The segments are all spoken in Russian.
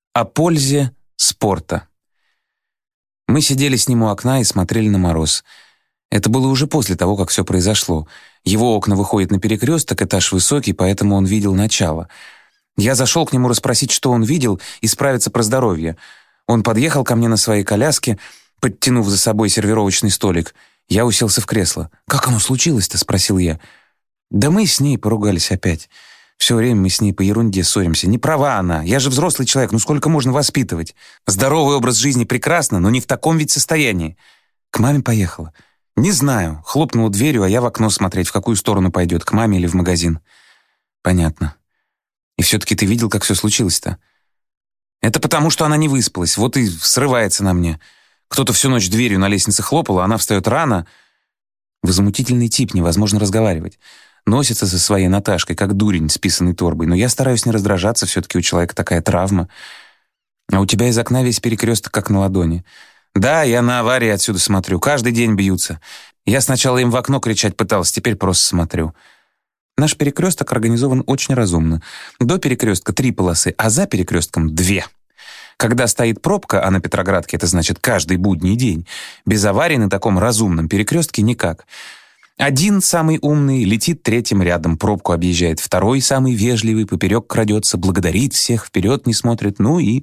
О пользе спорта. Мы сидели с ним у окна и смотрели на мороз. Это было уже после того, как все произошло. Его окна выходят на перекресток, этаж высокий, поэтому он видел начало. Я зашел к нему расспросить, что он видел, и справиться про здоровье. Он подъехал ко мне на своей коляске, подтянув за собой сервировочный столик. Я уселся в кресло. «Как оно случилось-то?» — спросил я. «Да мы с ней поругались опять. Все время мы с ней по ерунде ссоримся. Не права она. Я же взрослый человек, ну сколько можно воспитывать? Здоровый образ жизни прекрасно, но не в таком ведь состоянии. К маме поехала. Не знаю. Хлопнула дверью, а я в окно смотреть, в какую сторону пойдет, к маме или в магазин. Понятно. И все-таки ты видел, как все случилось-то? Это потому, что она не выспалась. Вот и срывается на мне. Кто-то всю ночь дверью на лестнице хлопал, а она встает рано. Возмутительный тип, невозможно разговаривать. Носится со своей Наташкой, как дурень с писаной торбой. Но я стараюсь не раздражаться, все-таки у человека такая травма. А у тебя из окна весь перекресток как на ладони. Да, я на аварии отсюда смотрю. Каждый день бьются. Я сначала им в окно кричать пытался, теперь просто смотрю. Наш перекресток организован очень разумно. До перекрестка 3 полосы, а за перекрестком 2. Когда стоит пробка, а на Петроградке это значит каждый будний день, без аварий на таком разумном перекрестке никак. Один, самый умный, летит третьим рядом, пробку объезжает. Второй, самый вежливый, поперек крадется, благодарит всех, вперед не смотрит. Ну и...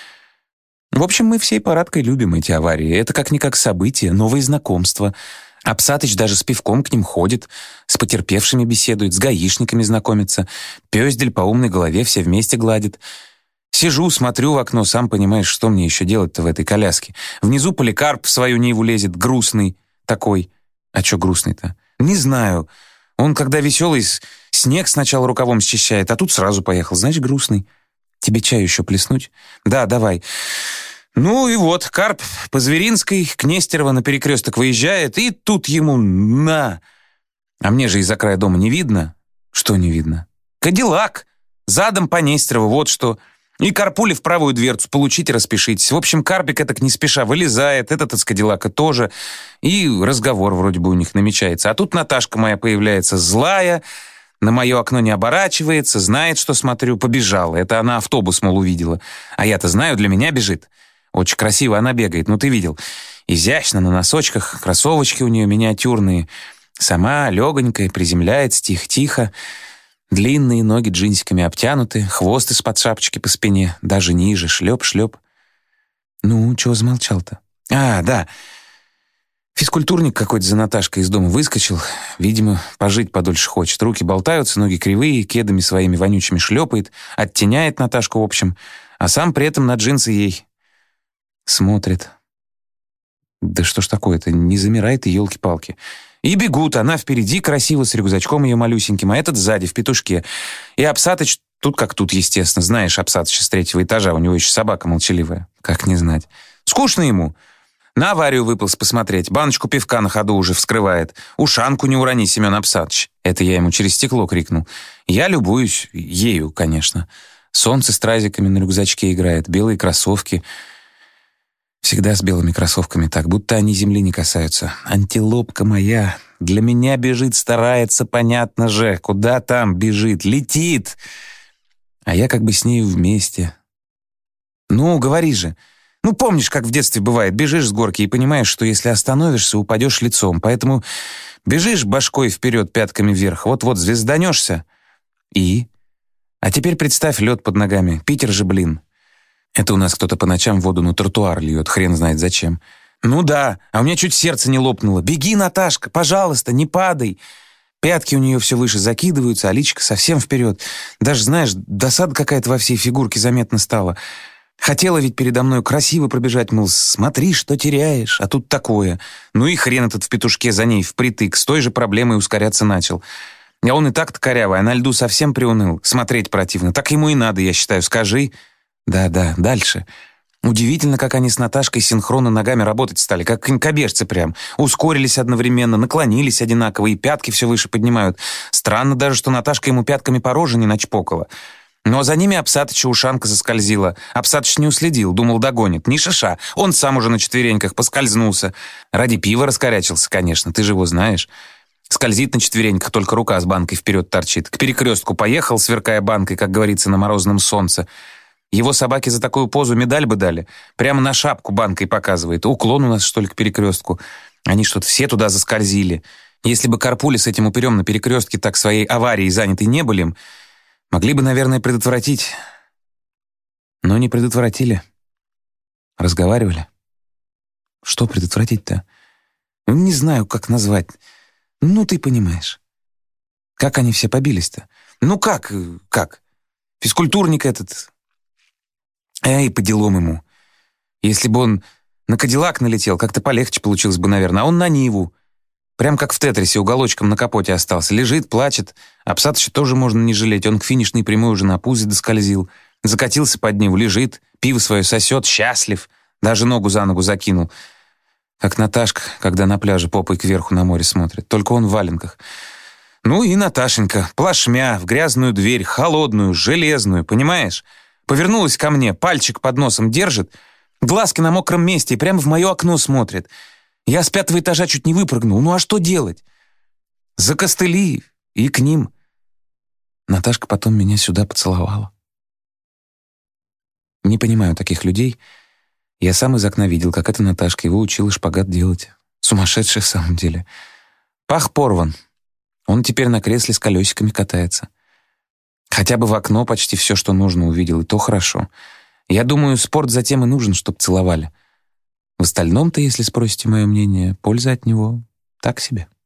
В общем, мы всей парадкой любим эти аварии. Это как-никак событие, новые знакомства. Апсатыч даже с пивком к ним ходит, с потерпевшими беседует, с гаишниками знакомится. Пёздель по умной голове все вместе гладит. Сижу, смотрю в окно, сам понимаешь, что мне еще делать-то в этой коляске. Внизу Поликарп в свою Ниву лезет, грустный такой. А чё грустный-то? Не знаю. Он, когда веселый, снег сначала рукавом счищает, а тут сразу поехал. Значит, грустный. Тебе чаю еще плеснуть? Да, давай. Ну и вот, Карп по Зверинской к Нестерово на перекресток выезжает, и тут ему на. А мне же из-за края дома не видно. Что не видно? Кадиллак. Задом по Нестерово, вот что. И Карпуле в правую дверцу, получите, распишитесь. В общем, Карпик так не спеша вылезает, этот из Кадиллака тоже. И разговор вроде бы у них намечается. А тут Наташка моя появляется злая, на мое окно не оборачивается, знает, что смотрю, побежала. Это она автобус, мол, увидела. А я-то знаю, для меня бежит. Очень красиво она бегает, ну ты видел. Изящно, на носочках, кроссовочки у нее миниатюрные. Сама легонькая, приземляется тихо-тихо. Длинные ноги джинсиками обтянуты, хвост из-под шапочки по спине, даже ниже, шлеп-шлеп. Ну, чего замолчал-то? А, да. Физкультурник какой-то за Наташкой из дома выскочил. Видимо, пожить подольше хочет. Руки болтаются, ноги кривые, кедами своими вонючими шлепает, оттеняет Наташку, в общем, а сам при этом на джинсы ей смотрит. Да что ж такое-то, не замирает и елки-палки. И бегут, она впереди красиво с рюкзачком ее малюсеньким, а этот сзади в петушке. И Апсатыч тут как тут, естественно. Знаешь Апсатыча с 3-го этажа, у него еще собака молчаливая. Как не знать. Скучно ему. На аварию выполз посмотреть, баночку пивка на ходу уже вскрывает. «Ушанку не урони, Семен Апсатыч!» Это я ему через стекло крикнул. Я любуюсь ею, конечно. Солнце с стразиками на рюкзачке играет, белые кроссовки. Всегда с белыми кроссовками так, будто они земли не касаются. Антилопка моя для меня бежит, старается, понятно же. Куда там бежит? Летит! А я как бы с ней вместе. Ну, говори же. Ну, помнишь, как в детстве бывает, бежишь с горки и понимаешь, что если остановишься, упадешь лицом. Поэтому бежишь башкой вперед, пятками вверх, вот-вот звезданешься. И? А теперь представь лед под ногами. Питер же, блин. Это у нас кто-то по ночам воду на тротуар льет, хрен знает зачем. Ну да, а у меня чуть сердце не лопнуло. Беги, Наташка, пожалуйста, не падай. Пятки у нее все выше закидываются, а личико совсем вперед. Даже, знаешь, досада какая-то во всей фигурке заметно стала. Хотела ведь передо мной красиво пробежать, мол, смотри, что теряешь, а тут такое. Ну и хрен этот в петушке за ней впритык, с той же проблемой ускоряться начал. А он и так-то корявый, а на льду совсем приуныл. Смотреть противно. Так ему и надо, я считаю, скажи. Да, дальше. Удивительно, как они с Наташкой синхронно ногами работать стали, как конькобежцы прям. Ускорились одновременно, наклонились одинаково, и пятки все выше поднимают. Странно даже, что Наташка ему пятками по роже не начпокала. Но за ними Апсатыча ушанка заскользила. Апсатыч не уследил, думал, догонит. Ни шиша, он сам уже на четвереньках поскользнулся. Ради пива раскорячился, конечно, ты же его знаешь. Скользит на четвереньках, только рука с банкой вперед торчит. К перекрестку поехал, сверкая банкой, как говорится, на морозном солнце. Его собаке за такую позу медаль бы дали. Прямо на шапку банкой показывает. Уклон у нас, что ли, к перекрестку. Они что-то все туда заскользили. Если бы Карпули с этим упырем на перекрестке так своей аварией заняты не были, могли бы, наверное, предотвратить. Но не предотвратили. Разговаривали. Что предотвратить-то? Не знаю, как назвать. Ну, ты понимаешь. Как они все побились-то? Ну, как? Физкультурник этот. Эй, по делам ему. Если бы он на Кадиллак налетел, как-то полегче получилось бы, наверное. А он на Ниву. Прям как в Тетрисе, уголочком на капоте остался. Лежит, плачет. А пса-то тоже можно не жалеть. Он к финишной прямой уже на пузе доскользил. Закатился под Ниву, лежит, пиво свое сосет, счастлив. Даже ногу за ногу закинул. Как Наташка, когда на пляже попой кверху на море смотрит. Только он в валенках. Ну и Наташенька, плашмя, в грязную дверь, холодную, железную, понимаешь? Повернулась ко мне, пальчик под носом держит, глазки на мокром месте и прямо в мое окно смотрит. Я с 5-го этажа чуть не выпрыгнул. Ну а что делать? За костыли и к ним. Наташка потом меня сюда поцеловала. Не понимаю таких людей. Я сам из окна видел, как эта Наташка его учила шпагат делать. Сумасшедший в самом деле. Пах порван. Он теперь на кресле с колесиками катается. Хотя бы в окно почти все, что нужно, увидел, и то хорошо. Я думаю, спорт затем и нужен, чтоб целовали. В остальном-то, если спросите мое мнение, польза от него так себе.